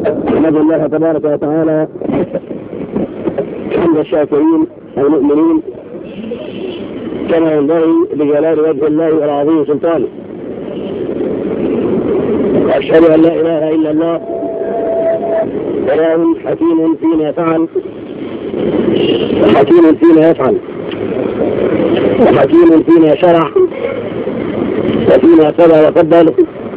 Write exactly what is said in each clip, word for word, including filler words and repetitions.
نحمد الله تبارك وتعالى حمد الشاكرين المؤمنين كما ينبغي بجلال وجه الله والعظيم سلطانه، وأشهد أن لا إله إلا الله إله حكيم فيما فعل وحكيم فيما يفعل وحكيم فيما شرع وفيما قضى وقدر،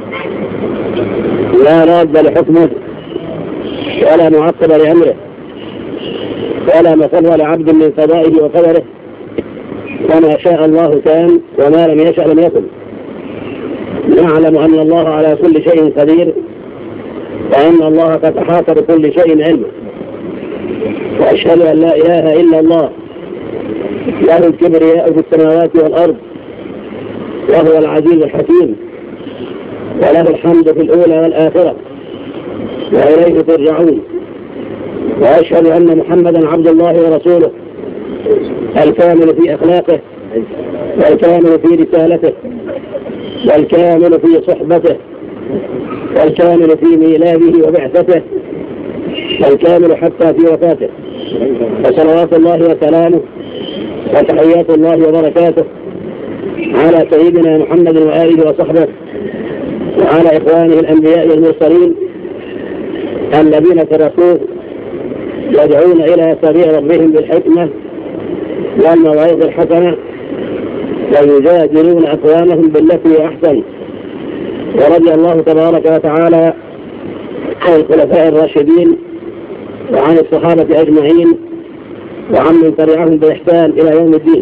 لا راد لحكمه ولا معقب لأمره ولا مفر لعبد من قضائه وقدره، وما شاء الله كان وما لم يشأ لم يكن. نعلم أن الله على كل شيء قدير وأن الله قد أحاط بكل شيء علما، وأشهد أن لا إله إلا الله له الكبرياء في السماوات والأرض، وهو العزيز الحكيم، وله الحمد في الأولى والآخرة وإليه ترجعون. وأشهد أن محمدا عبد الله ورسوله الكامل في أخلاقه والكامل في رسالته والكامل في صحبته والكامل في ميلاده وبعثته والكامل حتى في وفاته، فصلوات الله وسلامه وتحيات الله وبركاته على سيدنا محمد وآله وصحبه وعلى إخوانه الأنبياء والمرسلين الذين تركوه يدعون إلى سبيل ربهم بالحكمة والموعظة الحسنة ويجادلون أقوامهم بالتي أحسن. ورضي الله تبارك وتعالى عن الخلفاء الراشدين وعن الصحابة أجمعين وعن من تبعهم بإحسان إلى يوم الدين.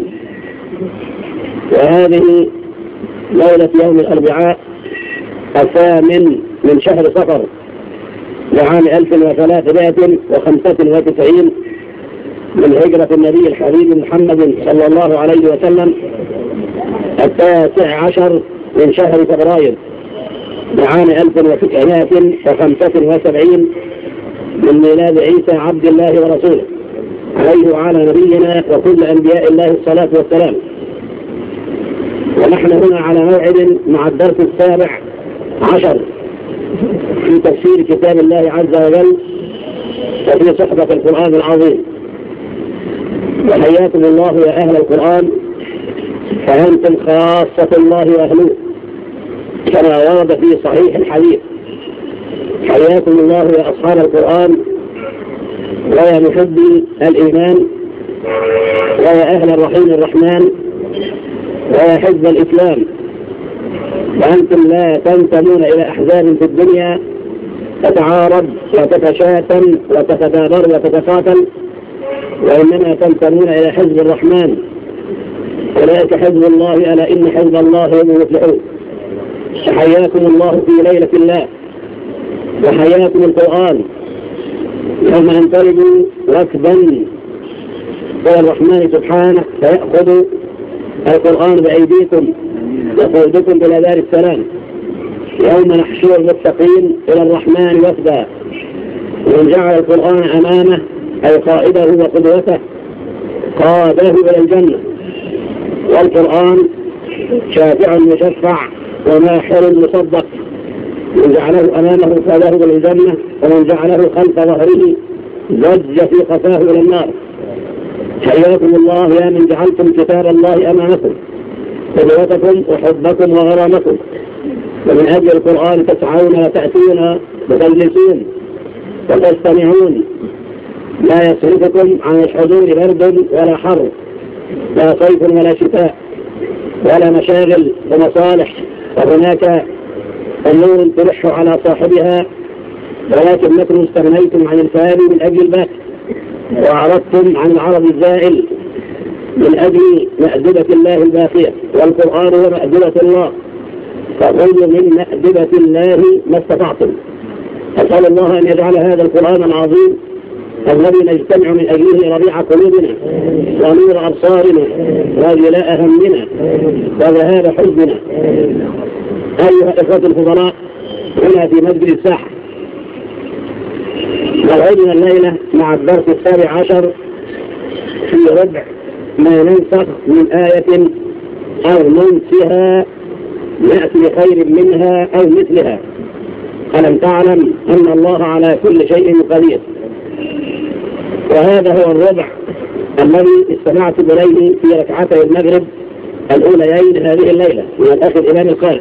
وهذه ليلة يوم الأربعاء الثامن من شهر صفر لعام ألف وثلاثمائة وخمسة وتسعين من هجرة النبي الحبيب محمد صلى الله عليه وسلم، التاسع عشر من شهر فبراير لعام ألف وتسعمائة وخمسة وسبعين من ميلاد عيسى عبد الله ورسوله عليه وعلى نبينا وكل أنبياء الله الصلاة والسلام. ونحن هنا على موعد مع الدرس السابع عشر في تفسير كتاب الله عز وجل وفي صحبة القرآن العظيم. وحياكم الله يا أهل القرآن، فأنتم خاصة الله وأهله كما ورد في صحيح الحديث. حياكم الله يا أصحاب القرآن ويا محبي الإيمان ويا أهل الرحيم الرحمن ويا حزب الإسلام، وأنتم لا تنتمون إلى أحزاب في الدنيا تتعارض وتتشاتم وتتدابر وتتقاتل، وإنما تنتمون إلى حزب الرحمن. أولئك حزب الله، ألا إن حزب الله هم المفلحون. حياكم الله في ليلة الله وحياكم القرآن يوم أنطلق ركبا إلى الرحمن سبحانه فيأخذ القرآن بأيديكم يقودكم إلى دار السلام. يوم نحشر المتقين إلى الرحمن وفدا، ومن جعل القرآن أمامه أي قائده وقدوته قاده إلى الجنة. والقرآن شافع مشفع وماحر مصدق، من جعله أمامه قاده إلى الجنة، ومن جعله خلف ظهره زج في قفاه إلى النار. حياكم الله يا من جعلتم كتاب الله أمامكم قدوتكم وحبكم وغرامكم، ومن أجل القرآن تسعون وتأتون وتجلسون وتستمعون، لا يصرفكم عن الحضور برد ولا حر، لا صيف ولا شتاء ولا مشاغل ومصالح، وهناك أمور تلح على صاحبها، ولكنكم استغنيتم عن الفاني من أجل الباقي، وأعرضتم عن العرض الزائل من أجل مأدبة الله الباقية. والقرآن هو مأدبة الله، فخذوا من مأدبة الله ما استطعتم. أسأل الله أن يجعل هذا القرآن العظيم الذي نجتمع من أجله ربيع قلوبنا ونور أبصارنا وجلاء همنا وذهاب حزننا. أيها الإخوة الفضلاء، هنا في مسجد الساحة موعدنا الليلة مع الدرس السابع عشر في ربع ما ننسخ من آية أو ننسها نأتي بخير منها أو مثلها، ألم تعلم أن الله على كل شيء قدير. وهذا هو الربع الذي استمعت إليه في ركعتي المغرب الأوليين هذه الليلة من الأخ الإمام القارئ.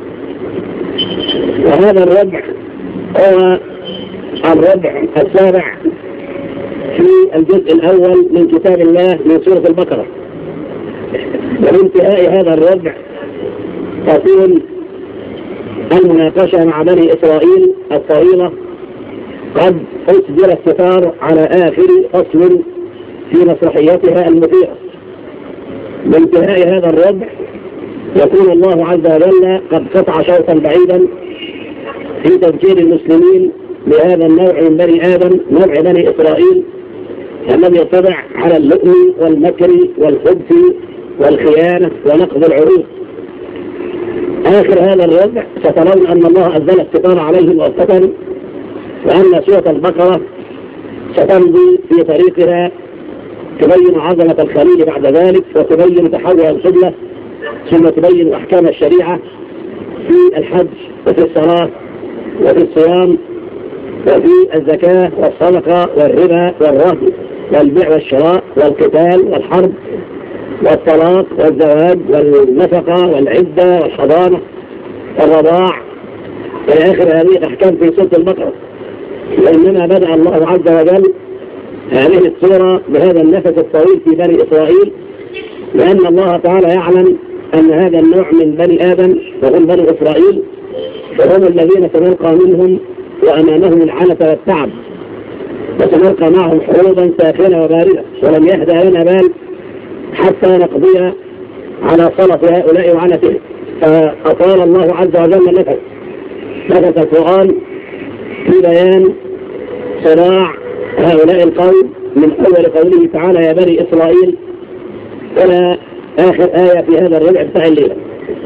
وهذا الربع هو الربع السابع في الجزء الأول من كتاب الله من سورة البقرة. وبانتهاء هذا الربع تكون المناقشة مع بني إسرائيل الطويلة قد أسجل الستار على آخر فصل في مسرحيتها المثيرة. بانتهاء هذا الربع يكون الله عز وجل قد قطع شوطا بعيدا في تذكير المسلمين بهذا النوع من بني آدم، نوع بني إسرائيل الذي يطبع على اللؤم والمكر والخبث والخيانة ونقض العروض. آخر هذا الربع سترون أن الله أنزل الستار عليهم مؤقتا، وأن سورة البقرة ستمضي في طريقها تبين عظمة الخليل بعد ذلك، وتبين تحول القبلة، ثم تبين أحكام الشريعة في الحج وفي الصلاة وفي الصيام وفي الزكاة والصدقة والربا والرهن والبيع والشراء والقتال والحرب والطلاق والزواج والنفقة والعدة والحضانة والرضاع إلى آخر هذه الأحكام في سورة البقرة. وإنما بدأ الله عز وجل هذه السورة بهذا النفس الطويل في بني إسرائيل، لأن الله تعالى يعلم أن هذا النوع من بني آدم وهم بني إسرائيل وهم الذين سنلقى منهم وأمامهم العنة والتعب، وسنلقى معهم حروبا ساخنة وباردة، ولم يهدى لنا بال حتى نقضي على صلة هؤلاء وعنتهم. فأطال الله عز وجل النفس نفس القرآن في بيان صراع هؤلاء القوم من أول قوله تعالى يا بني إسرائيل إلى آخر آية في هذا الربع بتاع الليلة.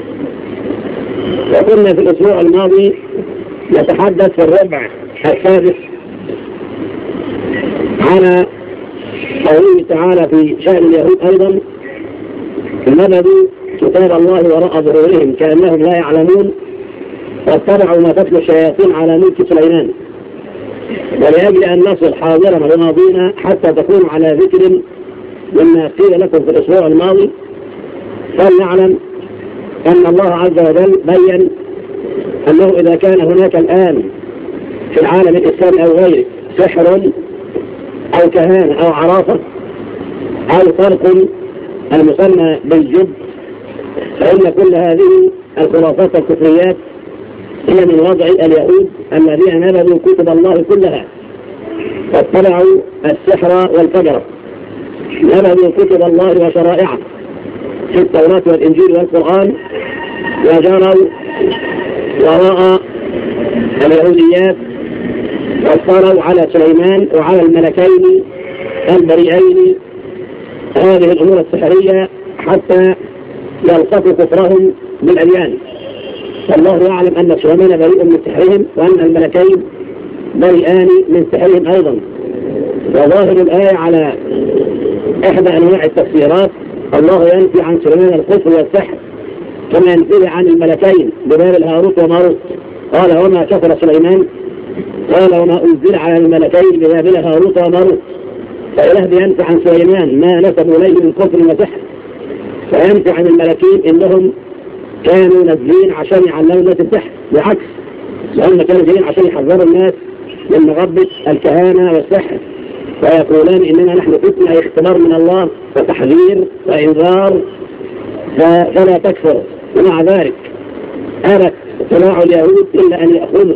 وكنا في الأسبوع الماضي نتحدث في الربع السادس على قوله تعالى في شأن اليهود أيضا نبذوا كتاب الله وراء ظهورهم كأنهم لا يعلمون واتبعوا ما تتلو الشياطين على ملك سليمان. ولأجل أن نصل حاضرا وماضينا حتى تكونوا على ذكر مما قيل لكم في الأسبوع الماضي، فلنعلم أن الله عز وجل بين أنه إذا كان هناك الآن في العالم الإسلامي أو غيره سحر أو كهانة أو عرافة أو فرق المسمى بالجد، فإن كل هذه الخرافات والكفريات هي من وضع اليهود الذين نبذوا كتب الله كلها واتبعوا السحر والفجر، نبذوا كتب الله وشرائعه في التوراة والإنجيل والقرآن، وجروا وراء اليهوديات وافتروا على سليمان وعلى الملكين البريئين هذه الأمور السحرية حتى يلصقوا كفرهم بالأديان. فالله يعلم أن سليمان بريء من سحرهم وأن الملكين بريئان من سحرهم أيضا. وظاهر الآية على إحدى أنواع التفسيرات الله ينفي عن سليمان الكفر والسحر كما ينفي عن الملكين ببابل هاروت وماروت. قال وما كفر سليمان، قال وما أنزل على الملكين ببابل هاروت وماروت. فإله بينفي عن سليمان ما نسبوا إليه من كفر وسحر، وينفي عن الملكين إنهم كانوا نازلين عشان يعلموا الناس السحر، بالعكس لأن كانوا جايين عشان يحذروا الناس من مغبة الكهانة والسحر، ويقولون إننا نحن فتنة أي اختبار من الله وتحذير وإنذار فلا تكفر. ومع ذلك أبت صناع اليهود إلا أن يأخذوا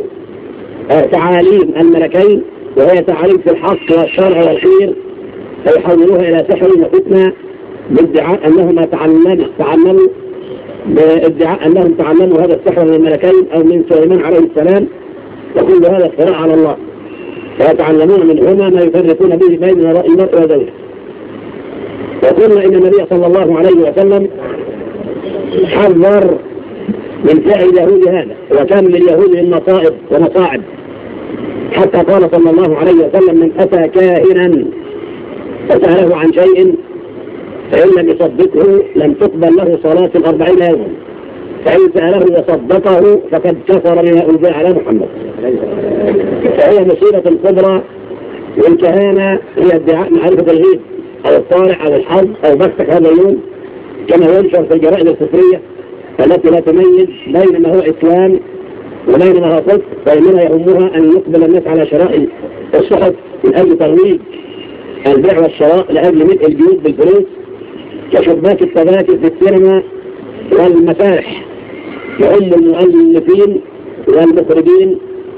تعاليم الملكين وهي تعاليم في الحق والشرع والخير فيحولوها إلى سحر وفتنة بادعاء أنهم تعلموا تعلموا بادعاء أنهم تعلموا هذا السحر من الملكين أو من سليمان عليه السلام، وكل هذا افتراء على الله، فيتعلمون منهما ما يفرقون به بين المرء وزوجه. وقلنا إن النبي صلى الله عليه وسلم حذر من فعل اليهود هذا، وكان لليهود من مصائب ومصاعب، حتى قال صلى الله عليه وسلم من أتى كاهنا فسأله عن شيء فإن لم يصدقه لم تقبل له صلاة الأربعين يوما. فإن سأله وصدقه فقد كفر بما أنزل على محمد. فهي مصيبة كبرى. والكهانة هي ادعاء معرفة الغيب أو الطارع أو الحظ أو بختك هذا اليوم، كما ينشر في الجرائد الكفرية التي لا تميز بين ما هو إسلام وبين ما هو صدق، وإنما يهمها أن يقبل الناس على شراء الصحف من أجل ترويج البيع والشراء لأجل ملء الجيوب بالفلوس، كشباك التذاكر في السينما والمسارح، يؤم المؤلفين والمخرجين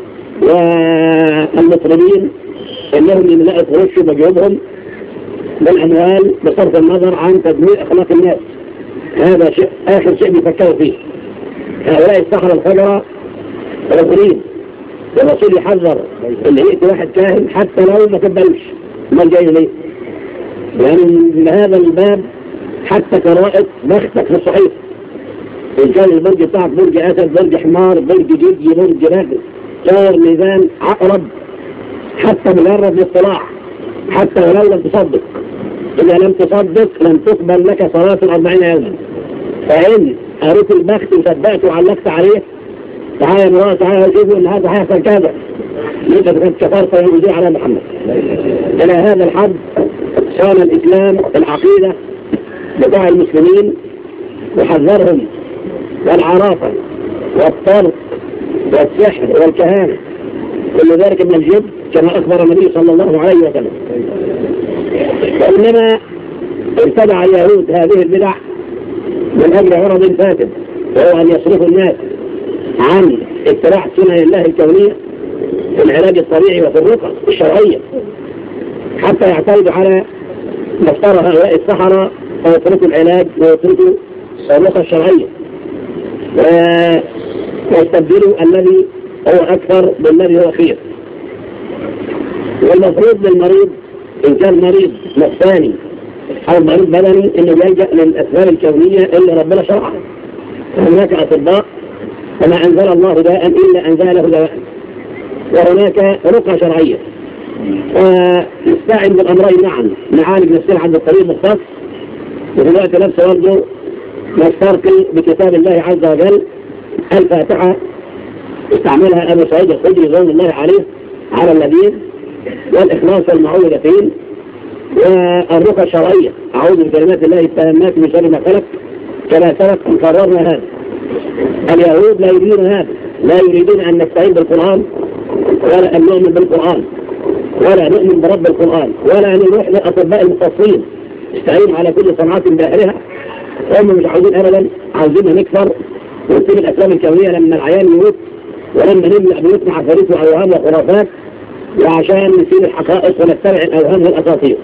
والمطربين انهم يملأوا فروشوا بجيوبهم بالاموال بصرف النظر عن تدمير اخلاق الناس. هذا شيء اخر شيء بيفكروا فيه هؤلاء السحرة الفجرة الرسولين. الرسول يحذر اللي يأتي واحد كاهن حتى لو ما كبلوش ما جاي ليه، لأن من هذا الباب حتى قراءة بختك في الصحيح، إن كان البرج بتاعك برج أسد، برج حمار، برج جدي، برج راجل، طور، ميزان، عقرب، حتى مجرد الاطلاع، حتى ولو لم تصدق. إذا لم تصدق لم تقبل لك صلاة أربعين يوما. فإن قريت البخت وصدقت وعلقت عليه، تعالى يا مرأة تعالى وشوفوا إن هذا هيحصل كذا، يبقى قد كفرت وينزل على محمد. إلى هذا الحد صان الإسلام العقيدة بتاع المسلمين وحذرهم والعرافة والطرق والسحر والكهانة، كل ذلك من الجد كما أخبر النبي صلى الله عليه وسلم. وإنما ابتدع اليهود هذه البدع من أجل غرض فاسد، وهو أن يصرفوا الناس عن اتباع سنن الله الكونية في العلاج الطبيعي وفي الرقى الشرعية، حتى يعتمدوا على مفترى هؤلاء السحرة ويتركوا العلاج ويتركوا الرقى الشرعية ويستبدلوا الذي هو أكثر بالذي هو خير. والمفروض للمريض إن كان مريض نفساني أو مريض بدني إنه يلجأ للأسباب الكونية اللي ربنا شرعها. هناك أطباء فما أنزل الله داء إلا أنزل له دواء، وهناك رقى شرعية، ونستعين بالأمرين معا، نعالج نفسنا عند الطبيب مختص، وفي الوقت نفسه برضه نسترقي بكتاب الله عز وجل. الفاتحة استعملها أبو سعيد الخدري رضوان الله عليه على الذين، والإخلاص والمعوذتين، والرقى الشرعية أعوذ بكلمات الله التامات من شر ما خلق كما سبق أن قررنا هذا. اليهود لا يريدون هذا، لا يريدون أن نستعين بالقرآن ولا أن نؤمن بالقرآن ولا نؤمن برب القرآن ولا أن نروح للأطباء المختصين استعين على كل صنعات داخلها. هم مش عاوزين أبدا، عاوزينها نكفر ونسيب الأسباب الكونية لما العيان يموت، ولما نملأ بيوتنا عفاريت وأوهام وخرافات، وعشان نسيب الحقائق ونتبع الأوهام والأساطير.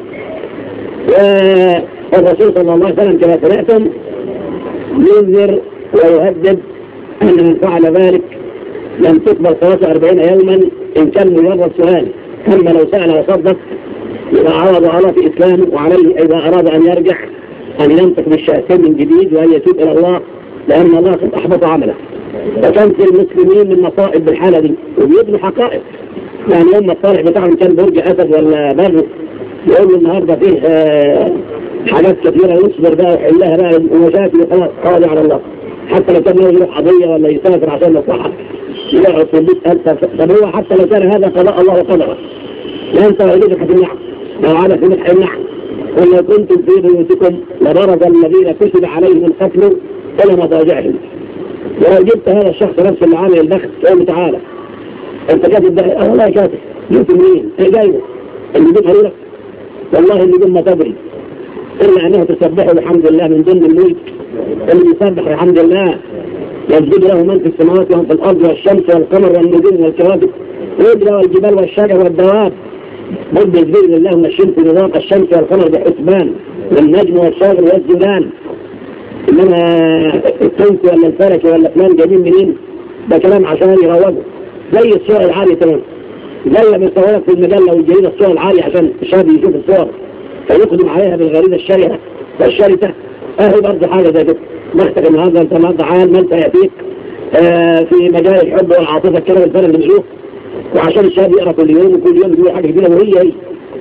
والرسول صلى الله عليه وسلم كما سمعتم ينذر ويهدد أن من فعل ذلك لم تقبل صلاة أربعين يوما إن كان مجرد سؤال، أما لو سأل وصدق إذا عرض على في إسلامه، وعليه إذا أراد أن يرجع أن ينطق بالشهادتين من جديد وأن يتوب إلى الله، لأن الله قد أحبط عمله. وكان في المسلمين من مصائب بالحالة دي وبيبنوا حقائق. يعني يوم الطالع بتاعهم كان برج أسد ولا بر، يقول النهارده فيه آه حاجات كثيرة يصبر بقى ويحلها بقى ومشاكل وخلاص قاضي على الله. حتى لو كان يروح قضية ولا يسافر عشان مصلحة يقعد في البيت ألف. طب هو حتى لو كان هذا قضاء الله وقدره، لا أنت وإليك هتمنعه، لو على في مدح يمنعه. ولو كنتم في بيوتكم لبرز الذين كتب عليهم القتل إلى مضاجعهم. ولو جبت هذا الشخص نفسه اللي عامل البخت قال تعالى أنت كاتب ده؟ أه والله كاتب. جبت منين؟ إيه جايبه؟ اللي جيب هريرك؟ والله اللي جيب ما تدري إلا أنه تسبحه بحمد الله من ضمن الملك. اللي يسبح بحمد الله يسجد له من في السماوات ومن في الأرض والشمس والقمر والنجوم والكواكب والجبال والجبال والشجر والدواب. برضه يسجد لله من الشمس بذاق الشمس والقمر بحسبان والنجم والشجر والجبال. إنما التنس ولا الفلك ولا فلان جايبين منين؟ ده كلام عشان يروجوا زي الصور العالية تمام، زي ما بيصورك في المجلة والجريدة الصور العالية عشان الشاب يشوف الصور فيقدم عليها بالغريزة الشريرة والشرسة. اهي برضه حاجة زي كده. بختك النهارده انت النهارده عال ما انت يأتيك آه في مجال الحب والعاطفة الكلام الفرق اللي بنشوف، وعشان الشاب يقرأ كل يوم وكل يوم يقول حاجة جديدة وهي هي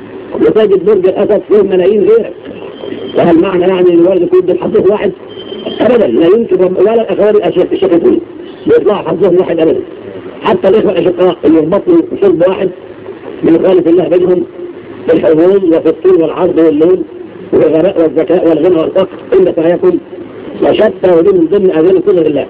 وتجد برج الأسد فيه ملايين غيرك. فهل معنى يعني ان الولد يكون بالحديث واحد ابدا لا يمكن ولا الاخوان الشقيقين بيطلعوا حظهم واحد ابدا. حتى الاخوه الاشقاء اللي يربطوا شرب واحد من خالف الله بينهم في الحضور وفي الطول والعرض واللون والغراء والذكاء والغنى والفقر إلا سيكون وشتى ودين من ضمن أذان كل الله.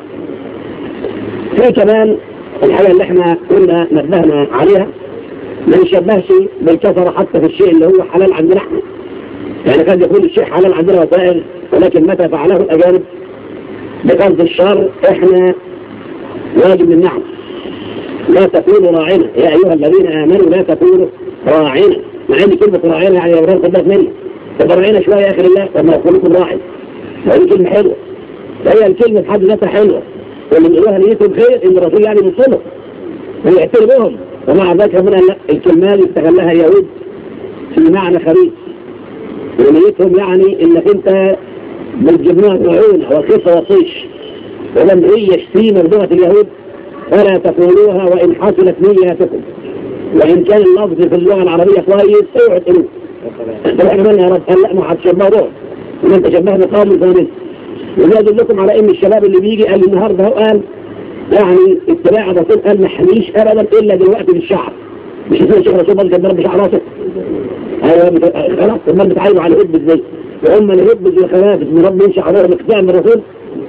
في كمان الحاجة اللي احنا كنا نبهنا عليها ما نشبهش بالكثرة حتى في الشيء اللي هو حلال عندنا احنا. يعني قد يكون الشيء حلال عندنا وسائل، ولكن متى فعله الأجانب بقصد الشر احنا واجب نمنعه. لا تكونوا راعنا يا أيها الذين آمنوا لا تكونوا راعنا، مع ان كلمة راعنا يعني يا ولاد قدام مني تبرعينا شوية يا أخي الله لما يقولكم راعي، وهي كلمة حلوة، فهي الكلمة بحد ذاتها حلوة، واللي بيقولوها نيتهم خير إن الرسول يعني بيوصلهم ويعترفهم. ومع ذلك ربنا لا، الكلمة اللي استغلها اليهود في معنى خبيث، ونيتهم يعني إنك أنت بالجبناء معونة وكيف وصيش، ولم هي شتيمة بلغة اليهود فلا تقولوها وإن حصلت نياتكم، وإن كان اللفظ في اللغة العربية كويس اوعوا تقولوه. طب احنا مالنا يا رب؟ قال لا، ما هتشبهوا وانت شبهنا قوم ثاني. وزاد لكم على ان الشباب اللي بيجي قال النهارده هو قال يعني اتباع الرسول قال ما حميش ابدا الا دلوقتي بالشعر، مش اسمه الشيخ رسول الله كان ضرب شعر راسه. ايوه خلاص امال بتعايروا على الهب ازاي؟ وهم اللي هب زي الخبائث من رب يمشي على مقدام الرسول.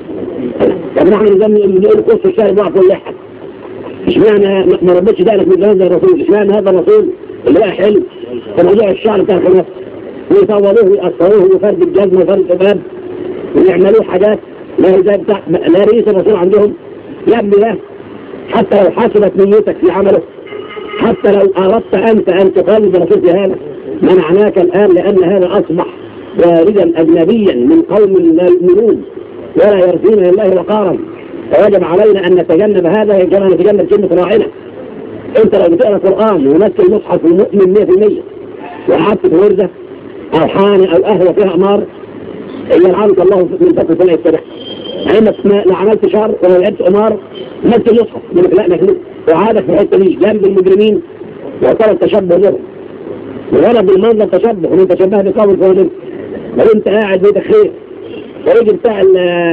طب نحن نقول قصه الشارع ضعف واللحى، اشمعنى ما ربيتش دقنك من هذا الرسول؟ اشمعنى هذا الرسول اللي بقى حلو في موضوع الشعر بتاع الخلاف ويصوروه ويأثروه وفرد الجزم وفرد الشباب ويعملوه حاجات لا بتاع لا رئيس الرسول عندهم. يا ابني ده حتى لو حصلت نيتك في عمله، حتى لو أردت أنت أن تقلد الرسول في هذا منعناك الآن، لأن هذا أصبح واردا أجنبيا من قوم لا يؤمنون ولا يرجون لله وقارا، فوجب علينا أن نتجنب هذا كما نتجنب كلمة راعنا. أنت لو بتقرأ القرآن ومثل مصحف المؤمن مية في المية وقعدت في وردة أو حانة أو قهوة فيها أمار يلعنك الله من تكون فلا يتبع. يعني لا عملت شر ولا لعبت أمار مثل مصحف من لا مجنون وعادك في الحتة دي جنب المجرمين وصار التشبه لهم وغلب بالمنظر تشبه ومن تشبه بقوم فوضل. وانت قاعد بيتك خير ورجل بتاع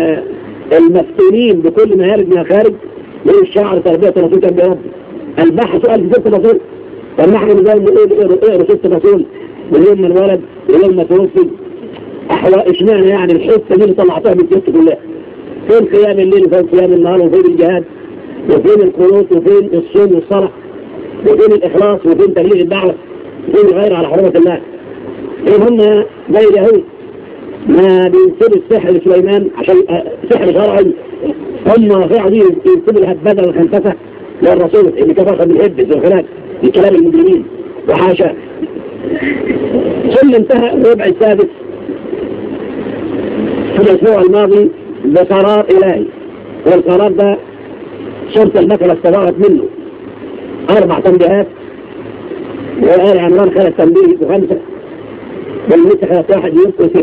المفتونين بكل ما يرد من الخارج من الشعر تربية الرسول كان بيربي البحث سؤال في ست الرسول. فنحن نقول نقول اقروا ست الرسول من يوم ما الولد ويوم ما توفي احوال اشمعنى يعني الحته دي اللي طلعتها من الجسد كلها. فين قيام الليل وفين قيام النهار وفين الجهاد وفين القنوت وفين الصوم والصلاه وفين الاخلاص وفين تبليغ الدعوه وفين الغير على حرمه الله. إيه هم زي اليهود ما بينسبوا السحر لسليمان عشان سحر شرعي، هم في عظيم ينسبوا الهبادة والخنفسة للرسول اللي كفر بالهبز والخلاف في كلام المجرمين وحاشا. ثم انتهى الربع السادس في الأسبوع الماضي بقرار إلهي، والقرار ده شرطة المكنة استبارت منه أربع تنبيهات، وقال عنوان خلال تنبيه وخمسة والمسخة واحد يبقوا ست.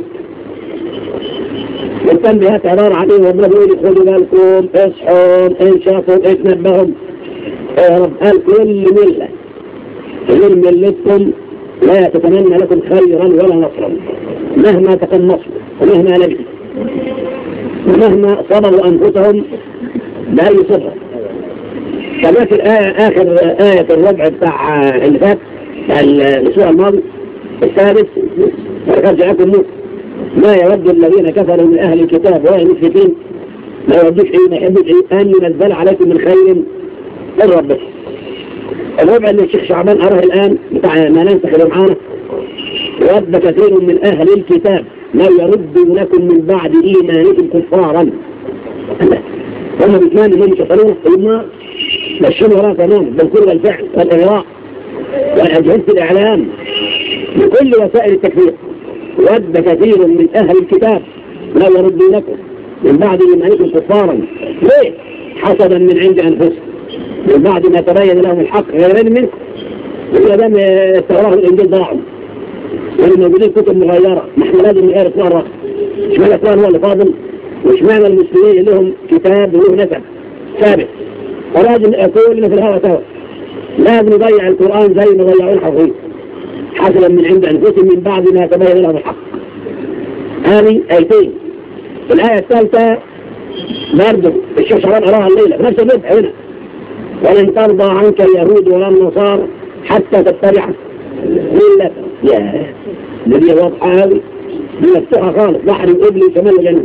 والتنبيهات عبارة عن ايه؟ ربنا بيقول خدوا بالكم اصحوا ان شافوا اتنبهوا. يا رب قال كل ملة غير ملتكم لا تتمنى لكم خيرا ولا نصرا مهما تقمصوا ومهما لبثوا ومهما صبروا انفسهم بأي صبر. كما في الآية آخر آية الربع بتاع اللي فات بتاع الأسبوع الماضي السادس ولقد جاءكم موسى ما يود الذين كفروا من أهل الكتاب ولا المشركين ما يودوش إيه ما يحبوش إيه أن ينزل عليكم من خير من ربكم. الربع اللي الشيخ شعبان أراه الآن بتاع ما ننسخ اللي معانا ود كثير من أهل الكتاب ما يردوا لكم من بعد إيمانكم كفارا. هم بيتمان انهم يشتغلون في النار ماشيين وراء كمان بالكل والفعل والإغراء والأجهزة الإعلام بكل وسائل التكفير. ود كثير من أهل الكتاب لا يردونكم من بعد إيمانكم كفارا. ليه؟ حسدا من عند أنفسهم من بعد ما تبين لهم الحق غيرين منكم. وإذا دام التوراة والإنجيل ضاعوا والموجودين كتب مغيرة نحن لازم نغير اثنان رأس. اشمعنى اثنان هو اللي فاضل واشمعنى المسلمين لهم كتاب وله نسب ثابت ولازم كلنا في الهوى سوا. لازم نضيع القرآن زي ما ضيعوا الحرفين حسنا من عند أنفسهم من بعد ما تبين لهم الحق. هذه آيتين الآية الثالثة برضه الشيخ شعبان قراها الليلة نفس الربح هنا. ولن ترضى عنك اليهود ولا النصارى حتى تتبع ملة. يا الذي واضحة هذه دي مفتوحة خالص، بحر الإبل شمال الجنة.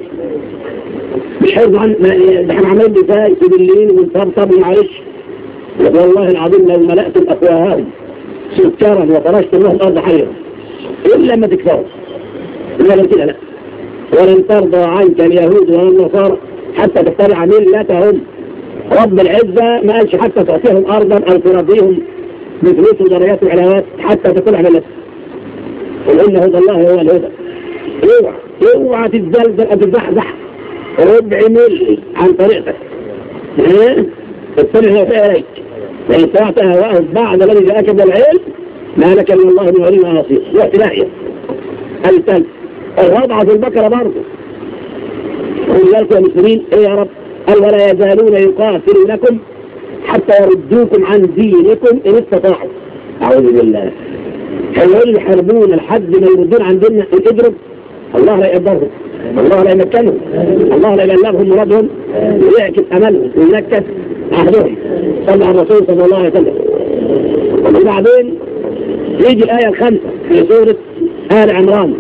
مش حيث عن ده احنا عملين دفاع سبلين ونطبطب ومعلش. والله العظيم لو ملأت الأفواههم سكرا وفرشت الله الأرض حيرا إلا ما تكفروا. إلا كده لا. ولن ترضى عنك اليهود ولا النصارى حتى تتبع ملتهم. رب العزة ما قالش حتى تعطيهم أرضا أو ترضيهم بفلوس ودرجات وعلاوات حتى تتبع ملتهم. قل إن هدى الله هو الهدى. اوعى اوعى تتزلزل أو تتزحزح ربع ملي عن طريقتك. ها؟ تتبع فيك فإن طاعت هواءهم بعد الذي جاءك من العلم ما لك من الله من ولي ونصير. واحتلاعية الثالث الوضع في البقرة برضه. قل لكم يا مسلمين ايه يا رب؟ قال ولا يزالون يقاتلونكم حتى يردوكم عن دينكم ان استطاعوا. اعوذ بالله. هيقولوا يحاربون لحد ما يردون عن ديننا ان قدروا. الله لا يقدرهم، الله لا يمكنهم، الله لا يبلغهم مرادهم ويعكس املهم وينكس عهدهم. صلى على الرسول صلى الله عليه وسلم. وبعدين يجي الآية الخامسة في سورة آل عمران.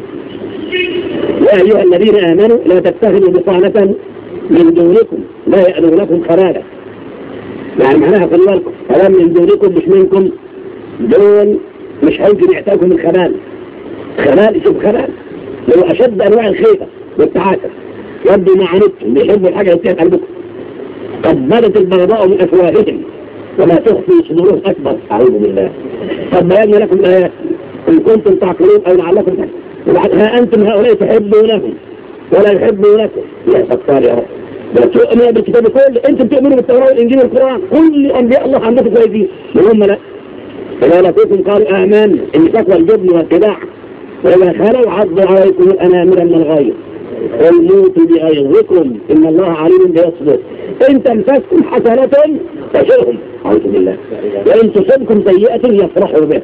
يا أيها الذين آمنوا لا تتخذوا بطانة من دونكم لا يألونكم خبالا. يعني معناها في بالكم كلام من دونكم مش منكم، دول مش ممكن يحتاجوا الخبال. خبال شوف خبال لو أشد أنواع الخيبة والتعاسة يبدو ما عنتم بيحبوا الحاجة اللي في قلبكم. قد بدت البيضاء من أفواههم وما تخفي صدورهم أكبر. أعوذ بالله. قد بينا لكم الآيات إن كنتم تعقلون أو لعلكم تعقلون. وبعد ها أنتم هؤلاء تحبونهم ولا يحبونكم. يا ستار يا رب. بتؤمنوا بالكتاب كله. أنتم تؤمنوا بالتوراة والإنجيل والقرآن. كل أنبياء الله عندكم كويسين وهم لا. فلا لكم قالوا آمنا إن تقوى الجبن والخداع وإذا خلوا عضوا عليكم الأنامل من الغيظ قل موتوا بغيظكم إن الله عليم بيصبر. إن تمسكم حسنة تسؤهم. أعوذ بالله. وإن تصبكم سيئة يفرحوا بها.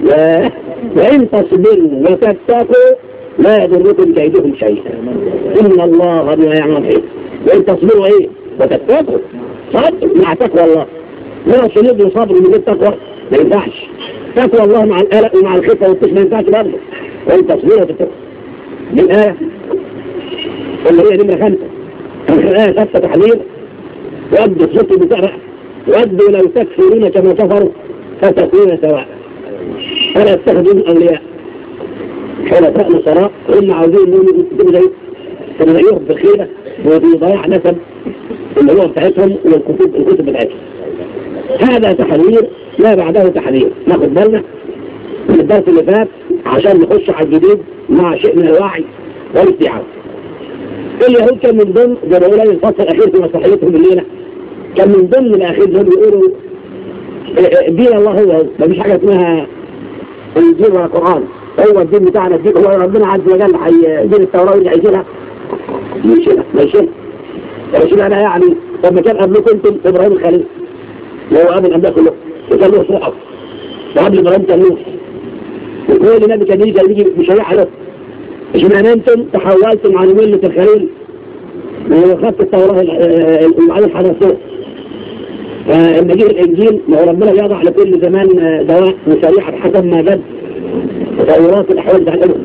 وإن تصبروا وتتقوا لا يضركم كيدهم شيئا إن الله بما يعمل خير. وإن تصبروا إيه وتتقوا صبر مع تقوى الله. لا صبر صبر من التقوى ما ينفعش. تقوى الله مع القلق ومع الخفة والطش ما ينفعش برضه. وإن تصبروا وتتقوا. دي الآية اللي هي نمرة خمسة. الآية ثابتة تحذير وأبدوا الصوت بتقرأ وأبدوا لو تكفرون كما كفروا فتكون سواء. فلا يتخذون أولياء حلفاء نصراء هم عاوزين انهم يكتبوا زي تنعيهم بالخيرة وفي ضياع نسب اللي هو بتاعتهم والكتب الكتب بتاعتهم. هذا تحذير لا بعده تحذير. ناخد بالنا من الدرس اللي فات عشان نخش على الجديد مع شيء من الوعي والاستيعاب. اليهود كان من ضمن زي ما بيقولوا الفصل الاخير في مسرحيتهم الليله كان من ضمن الاخير زي ما بيقولوا دين الله هو ما فيش حاجه اسمها الدين ولا القران. هو الدين بتاعنا الدين هو ربنا عز وجل حي دين التوراه اللي هيشيلها يشيلها ما يشيلها يشيلها انا يعني. طب ما كان قبلكم انتم ابراهيم الخليل وهو قبل الانبياء كلهم وكان له صحف وقبل ابراهيم كان نوح وكل نبي كان يجي كان يجي بشريعه له. مش معنى انتم تحولتم عن مله الخليل وخدت التوراه المعلم حدثوه. فلما جه الانجيل ما هو ربنا بيضع لكل زمان دواء وشريعه حسب ما جد تطورات الاحوال بتاع الامم.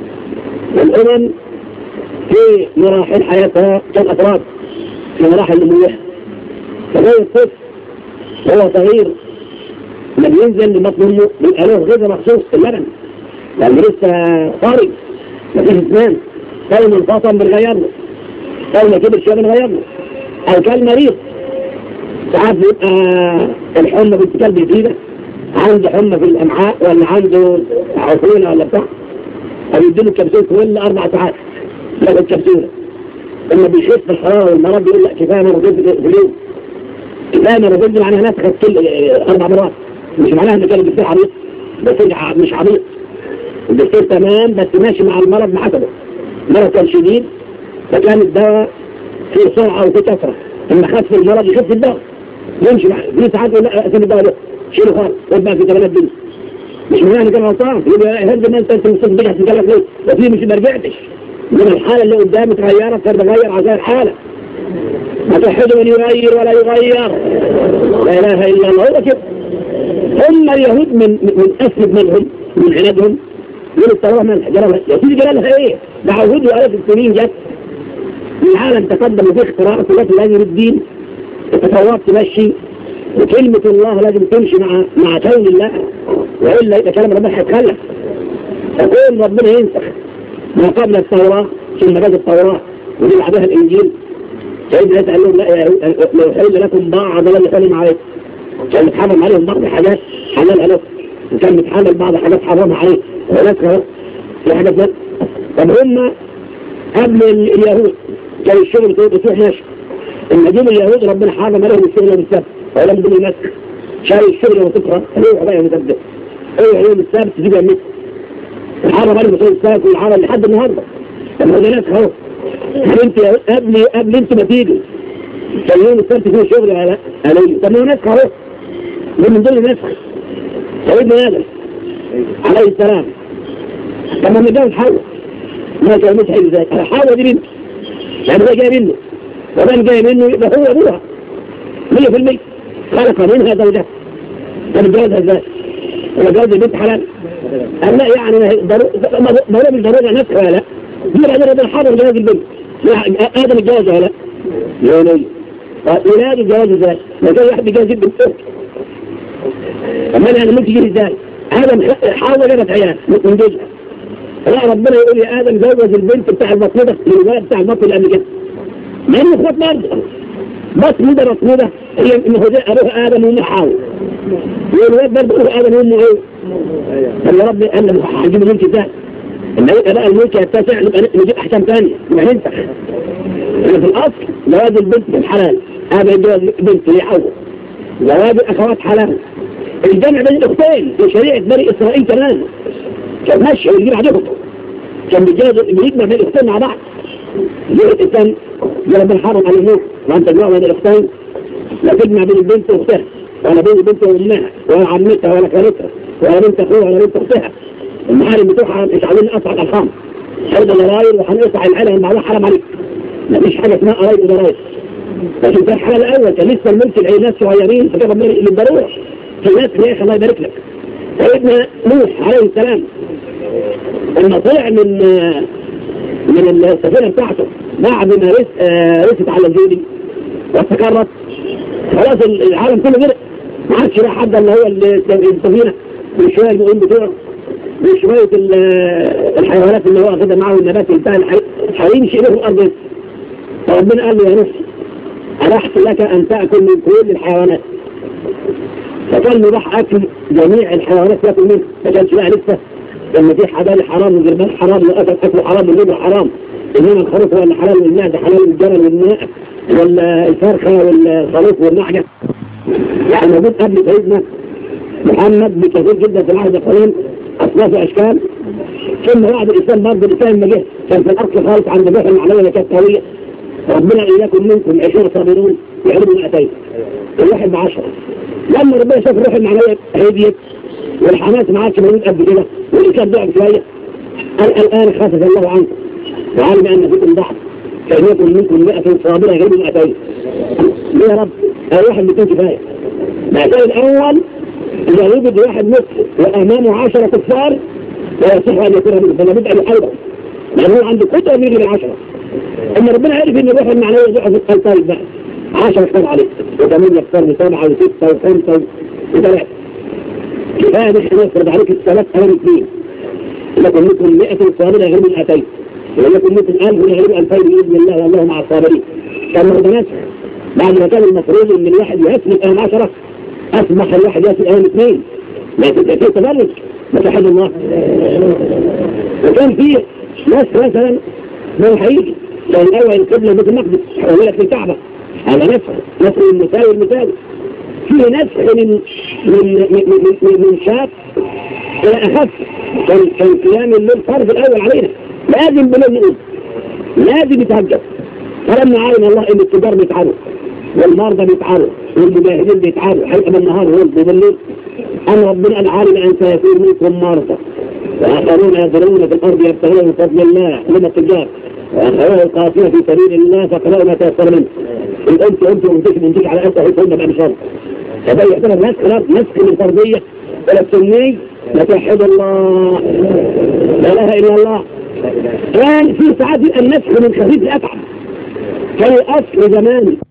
والامم في مراحل حياتها كالافراد في مراحل نموها. فزي الطفل وهو صغير لما ينزل لبطن امه بيبقى له غذاء مخصوص في اللبن لانه لسه طري مفيش اسنان. كان منفصل بنغير له كان ما كبر شويه بنغير له او كان مريض. ساعات بيبقى الحمى بنت كلب جديده عنده حمى في الامعاء ولا عنده عفونه ولا بتاع فبيديله الكبسول كل اربع ساعات ياخد كبسوله. لما بيخف الحراره والمرض بيقول لا كفايه مرتين في اليوم. كفايه مرتين معناها ناس خدت كل اربع مرات. مش معناها ان كان الدكتور عبيط بس مش عبيط. الدكتور تمام بس ماشي مع المرض بحسبه. المرض كان شديد فكان الدواء فيه سرعه وفيه كثره. لما خف المرض يخف الدواء يمشي في ساعات يقول لا اسيب الدواء ده شيله خالص وابقى في ثمانية دنيا. مش معناها ان كان غلطان يقول يا هند ما انت انت مصدق بيها تتكلم ليه؟ وفي مش ما رجعتش من الحالة اللي قدامي تغيرت تتغير عشان الحالة. ما تحد من يغير ولا يغير، لا إله إلا الله. هو كده. هم اليهود من من أسلب منهم من عنادهم من التوراة مالها جلالها يا سيدي جلالها إيه؟ ده عهود وآلاف السنين جت العالم تقدم في اختراعات التي لازم الدين التطورات تمشي وكلمة الله لازم تمشي مع مع كون الله، وإلا يبقى كلام ربنا هيتخلف. فكون ربنا ينسخ ما قبل التوراة ثم بعد التوراة ودي بعدها الإنجيل. سيدنا قال لهم لا يا لو حل لكم بعض لم يحرم عليكم. كان متحرم عليهم بعض حاجات حلالها لكم، وكان متحمل بعض حاجات حرمها عليهم ونسخها في حاجات لا. طب هم قبل اليهود كان الشغل بتروح ماشي. النجوم اليهود ربنا حرم عليهم الشغل والسبت ولم يدون المسك. شال الشغل وتقرا روح بقى متبدل. ايه يوم السبت تجيب المسك. الحرم عليهم الشغل السبت والحرم لحد النهارده. طب ما ده نسخ اهو. انت قبل قبل انت ما تيجي كان يوم السبت فيه شغل ولا لا؟ عليه. طب ما هو نسخ اهو. من ضمن النسخ سيدنا آدم عليه السلام لما متجوز حواء ما كان مش حلو ذلك. حواء دي بنت يعني هو جاي منه ومن جاي منه يبقى هو ابوها مية في المية. خلق منها زوجها. طب الجوازها ازاي؟ هو جواز البنت حلال؟ أم لا يعني ضروري مش ضروري نسخ ولا لا؟ دي بعدين ربنا حرم جواز البنت. آدم الجواز ولا لا؟ لا لا. ولاد الجواز ازاي؟ ما كان واحد بيجوز البنت اخت. أما يعني ممكن يجي ازاي؟ آدم حاول جابت عيال من جوزها. لا ربنا يقول يا آدم جوز البنت بتاع البطنودة للولد بتاع البطن اللي قبل كده. ما انه اخوات برضه. بطنودة بطنودة هي انه ابوها آدم وامه حاول. والولد برضه ابوه آدم وامه ايه؟ طب يا رب قال له هجيب الملك ازاي؟ لما يبقى بقى الملك يتسع نبقى نجيب احكام ثانيه نبقى ننسخ. في الاصل جواز البنت بالحلال. هذا جواز البنت اللي حول. جواز الاخوات حلال. الجمع بين الاختين في شريعه بني اسرائيل كمان كان ماشي ويجيب عدوهم. كان بيجوز بيجمع بين الاختين مع بعض. يقول الانسان جرب الحرم على الموت وانت تجمع بين الاختين لا تجمع بين البنت واختها ولا بين البنت وامها ولا عمتها ولا خالتها ولا بنت اخوها ولا بنت اختها. المحارم بتوعها مش عايزين نقطع الارحام. هذا ضراير وهنقطع العيله من بعضها حرام عليك. مفيش حاجه اسمها قرايب وضراير. لكن كان الحاله الاول كان لسه الملك العينات صغيرين فكان ربنا للضروره. في ناس يا اخي الله يبارك لك. سيدنا نوح عليه السلام لما طلع من من السفينه بتاعته بعد ما رست على الجودي واستقرت خلاص العالم كله غرق. ما عادش بقى حد اللي هو السفينه وشويه المؤمن بتوعه وشويه الحيوانات اللي هو اخذها معه النبات بتاع هيمشي له الارض. فربنا قال له يا نفسي ألحت لك أن تأكل من كل الحيوانات. فكان مباح أكل جميع الحيوانات تأكل منه. فكانش بقى لسه لما في حلال حرام والجربان حرام وأكل أكل حرام والجبر حرام. إنما الخروف ولا حلال والمعدة حلال والجبل والماء ولا الفرخة والخروف والنحجة. يعني موجود قبل سيدنا محمد بكثير جدا في العهد القديم أصناف أشكال. ثم بعد الإسلام برضه الإسلام ما جه كان في الأصل خالص عند بحر المعنوية اللي كانت قوية. ربنا إياكم منكم عشرين صابرون يعرضوا مئتين الواحد بعشرة. لما ربنا شاف الروح المعنوية هديت والحماس ما عادش موجود قبل كده والإسلام ضعف شوية قال الآن خفف الله عنكم وعلم أن فيكم ضعف فإياكم منكم مئة صابرة يعرضوا مئتين. ليه يا رب؟ أي واحد بيكون كفاية. المعتاد الأول إذا يوجد واحد نصف وأمامه عشرة كفار لا يصح أن يكون منه فلا بدأ بحلبة لأنه عنده قدرة يجي بالعشرة. أما ربنا عارف إن الروح المعنوية ضعف القلب بقى عشرة كفار عليه وثمانية كفار وسبعة وستة وخمسة وثلاثة. كفاية نحن نفرض عليك الثلاث أمام اثنين لكم منكم مئة صابرة يغلبوا مئتين ولكم منكم ألف يغلبوا ألفين بإذن الله والله مع الصابرين. كان ربنا بعد ما كان المفروض إن الواحد يسلك أمام عشرة أسمح الواحد يسلك أمام اثنين لكن في تبرج مساحد الله. وكان فيه ناس مثلا ما هيجي كان الأول القبلة بيت المقدس حولت للكعبة هذا نسخ نسخ المثال والمثال. فيه نسخ من من من من, من شاب إلى أخف. كان كان قيام الليل فرض الأول علينا لازم بليل نقول لازم يتهجد. فلما علم الله إن التجار بيتعبوا والمرضى بيتعبوا والمجاهدين بيتعبوا حيث بالنهار والضي بالليل أن ربنا العالم أن سيكون منكم مرضى وآخرون يضربون في الأرض يبتغون من فضل الله هم التجار، وآخرون القاتلين في سبيل الله فقرأوا ما تيسر منه. إن أنت أنت منتج منتج على أنت هيكون بقى بشر. فده يعتبر نسخ نسخ من الفردية ولا السني لا توحد الله لا إله إلا الله. كان في ساعات النسخ من خفيف الأتعب كان الأصل زمان